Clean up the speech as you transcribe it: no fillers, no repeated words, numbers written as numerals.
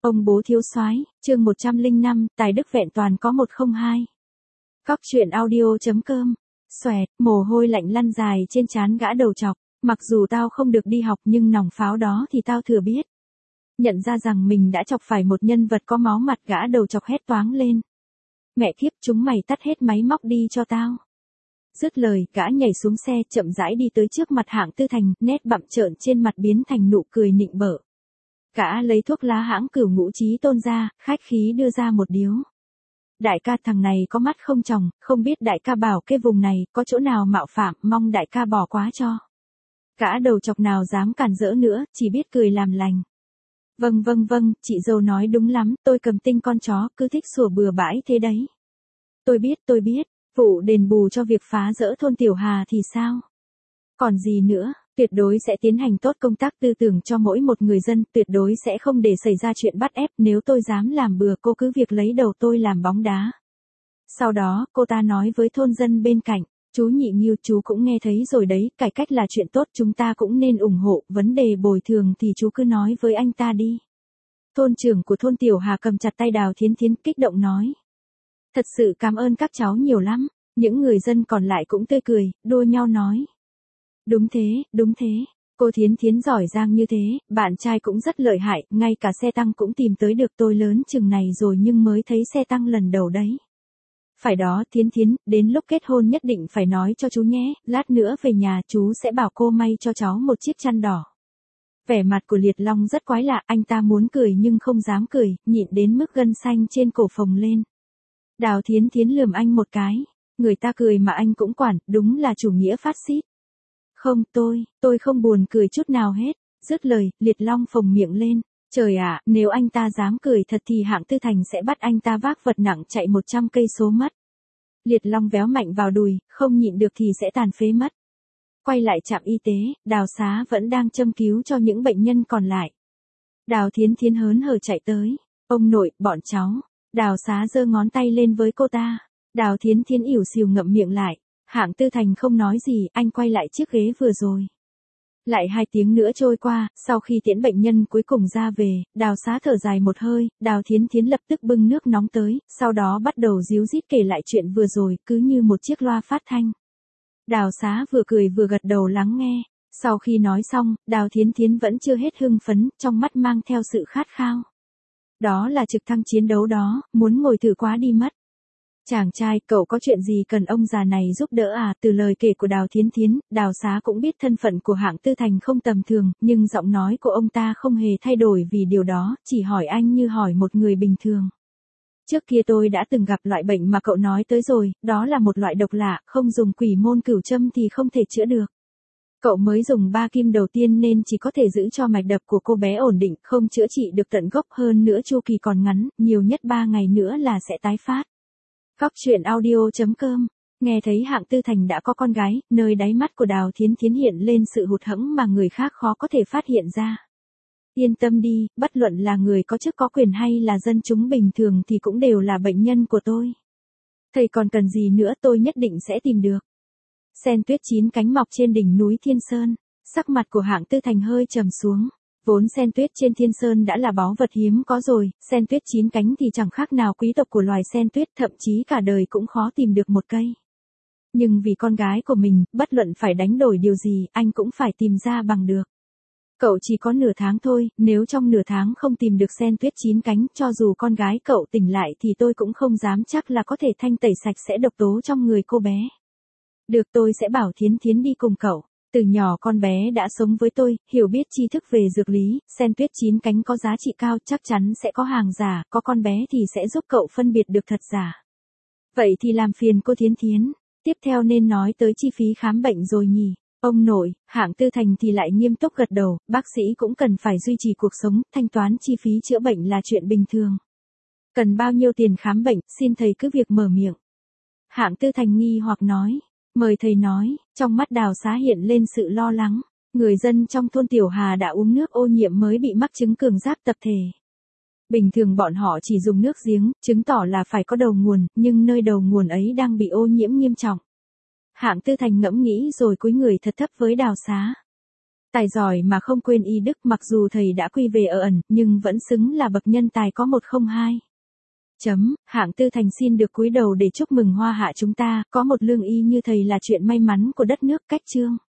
Ông bố thiếu soái, chương 105, tài đức vẹn toàn có 102. Cóc truyện audio.com. Xoẹt, mồ hôi lạnh lăn dài trên trán gã đầu trọc, mặc dù tao không được đi học nhưng nòng pháo đó thì tao thừa biết. Nhận ra rằng mình đã chọc phải một nhân vật có máu mặt, gã đầu chọc hét toáng lên. Mẹ kiếp, chúng mày tắt hết máy móc đi cho tao. Dứt lời, gã nhảy xuống xe, chậm rãi đi tới trước mặt Hạng Tư Thành, nét bặm trợn trên mặt biến thành nụ cười nịnh bợ. Gã lấy thuốc lá hãng Cửu Ngũ Chí Tôn ra, khách khí đưa ra một điếu. Đại ca, thằng này có mắt không tròng, không biết đại ca bảo cái vùng này có chỗ nào mạo phạm, mong đại ca bỏ quá cho. Gã đầu chọc nào dám cản rỡ nữa, chỉ biết cười làm lành. Vâng, chị dâu nói đúng lắm, tôi cầm tinh con chó, cứ thích sủa bừa bãi thế đấy. Tôi biết, vụ đền bù cho việc phá rỡ thôn Tiểu Hà thì sao? Còn gì nữa, tuyệt đối sẽ tiến hành tốt công tác tư tưởng cho mỗi một người dân, tuyệt đối sẽ không để xảy ra chuyện bắt ép, nếu tôi dám làm bừa cô cứ việc lấy đầu tôi làm bóng đá. Sau đó, cô ta nói với thôn dân bên cạnh, chú Nhị Nghiêu, chú cũng nghe thấy rồi đấy, cải cách là chuyện tốt, chúng ta cũng nên ủng hộ, vấn đề bồi thường thì chú cứ nói với anh ta đi. Thôn trưởng của thôn Tiểu Hà cầm chặt tay Đào Thiến Thiến, kích động nói. Thật sự cảm ơn các cháu nhiều lắm. Những người dân còn lại cũng tươi cười, đua nhau nói. Đúng thế, cô Thiến Thiến giỏi giang như thế, bạn trai cũng rất lợi hại, ngay cả xe tăng cũng tìm tới được, tôi lớn chừng này rồi nhưng mới thấy xe tăng lần đầu đấy. Phải đó Thiến Thiến, đến lúc kết hôn nhất định phải nói cho chú nhé, lát nữa về nhà chú sẽ bảo cô may cho cháu một chiếc chăn đỏ. Vẻ mặt của Liệt Long rất quái lạ, anh ta muốn cười nhưng không dám cười, nhịn đến mức gân xanh trên cổ phồng lên. Đào Thiến Thiến lườm anh một cái, người ta cười mà anh cũng quản, đúng là chủ nghĩa phát xít. Không, tôi không buồn cười chút nào hết. Dứt lời, Liệt Long phồng miệng lên. Trời ạ, nếu anh ta dám cười thật thì Hạng Tư Thành sẽ bắt anh ta vác vật nặng chạy 100 cây số mất. Liệt Long véo mạnh vào đùi, không nhịn được thì sẽ tàn phế mất. Quay lại trạm y tế, Đào Xá vẫn đang châm cứu cho những bệnh nhân còn lại. Đào Thiến Thiến hớn hở chạy tới. Ông nội, bọn cháu. Đào Xá giơ ngón tay lên với cô ta. Đào Thiến Thiến ỉu xìu ngậm miệng lại. Hạng Tư Thành không nói gì, anh quay lại chiếc ghế vừa rồi. Lại 2 tiếng nữa trôi qua, sau khi tiễn bệnh nhân cuối cùng ra về, Đào Xá thở dài một hơi, Đào Thiến Thiến lập tức bưng nước nóng tới, sau đó bắt đầu díu dít kể lại chuyện vừa rồi, cứ như một chiếc loa phát thanh. Đào Xá vừa cười vừa gật đầu lắng nghe. Sau khi nói xong, Đào Thiến Thiến vẫn chưa hết hưng phấn, trong mắt mang theo sự khát khao. Đó là trực thăng chiến đấu đó, muốn ngồi thử quá đi mất. Chàng trai, cậu có chuyện gì cần ông già này giúp đỡ à? Từ lời kể của Đào Thiến Thiến, Đào Xá cũng biết thân phận của Hạng Tư Thành không tầm thường, nhưng giọng nói của ông ta không hề thay đổi vì điều đó, chỉ hỏi anh như hỏi một người bình thường. Trước kia tôi đã từng gặp loại bệnh mà cậu nói tới rồi, đó là một loại độc lạ, không dùng quỷ môn cửu châm thì không thể chữa được. Cậu mới dùng 3 kim đầu tiên nên chỉ có thể giữ cho mạch đập của cô bé ổn định, không chữa trị được tận gốc, hơn nữa chu kỳ còn ngắn, nhiều nhất 3 ngày nữa là sẽ tái phát. Cóc truyện audio.com. Nghe thấy Hạng Tư Thành đã có con gái, nơi đáy mắt của Đào Thiến Thiến hiện lên sự hụt hẫng mà người khác khó có thể phát hiện ra. Yên tâm đi, bất luận là người có chức có quyền hay là dân chúng bình thường thì cũng đều là bệnh nhân của tôi. Thầy còn cần gì nữa, tôi nhất định sẽ tìm được. Sen tuyết 9 cánh mọc trên đỉnh núi Thiên Sơn. Sắc mặt của Hạng Tư Thành hơi trầm xuống. Vốn sen tuyết trên Thiên Sơn đã là báu vật hiếm có rồi, sen tuyết 9 cánh thì chẳng khác nào quý tộc của loài sen tuyết, thậm chí cả đời cũng khó tìm được một cây. Nhưng vì con gái của mình, bất luận phải đánh đổi điều gì, anh cũng phải tìm ra bằng được. Cậu chỉ có nửa tháng thôi, nếu trong nửa tháng không tìm được sen tuyết 9 cánh, cho dù con gái cậu tỉnh lại thì tôi cũng không dám chắc là có thể thanh tẩy sạch sẽ độc tố trong người cô bé. Được, tôi sẽ bảo Thiến Thiến đi cùng cậu. Từ nhỏ con bé đã sống với tôi, hiểu biết tri thức về dược lý, sen tuyết 9 cánh có giá trị cao, chắc chắn sẽ có hàng giả, có con bé thì sẽ giúp cậu phân biệt được thật giả. Vậy thì làm phiền cô Thiến Thiến, tiếp theo nên nói tới chi phí khám bệnh rồi nhỉ. Ông nội, Hạng Tư Thành thì lại nghiêm túc gật đầu, bác sĩ cũng cần phải duy trì cuộc sống, thanh toán chi phí chữa bệnh là chuyện bình thường. Cần bao nhiêu tiền khám bệnh, xin thầy cứ việc mở miệng. Hạng Tư Thành nghi hoặc nói. Mời thầy nói, trong mắt Đào Xá hiện lên sự lo lắng. Người dân trong thôn Tiểu Hà đã uống nước ô nhiễm mới bị mắc chứng cường giáp tập thể. Bình thường bọn họ chỉ dùng nước giếng, chứng tỏ là phải có đầu nguồn, nhưng nơi đầu nguồn ấy đang bị ô nhiễm nghiêm trọng. Hạng Tư Thành ngẫm nghĩ rồi cúi người thật thấp với Đào Xá. Tài giỏi mà không quên y đức, mặc dù thầy đã quy về ở ẩn, nhưng vẫn xứng là bậc nhân tài có 102. Hạng Tư Thành xin được cúi đầu để chúc mừng Hoa Hạ chúng ta, có một lương y như thầy là chuyện may mắn của đất nước. Cách chương.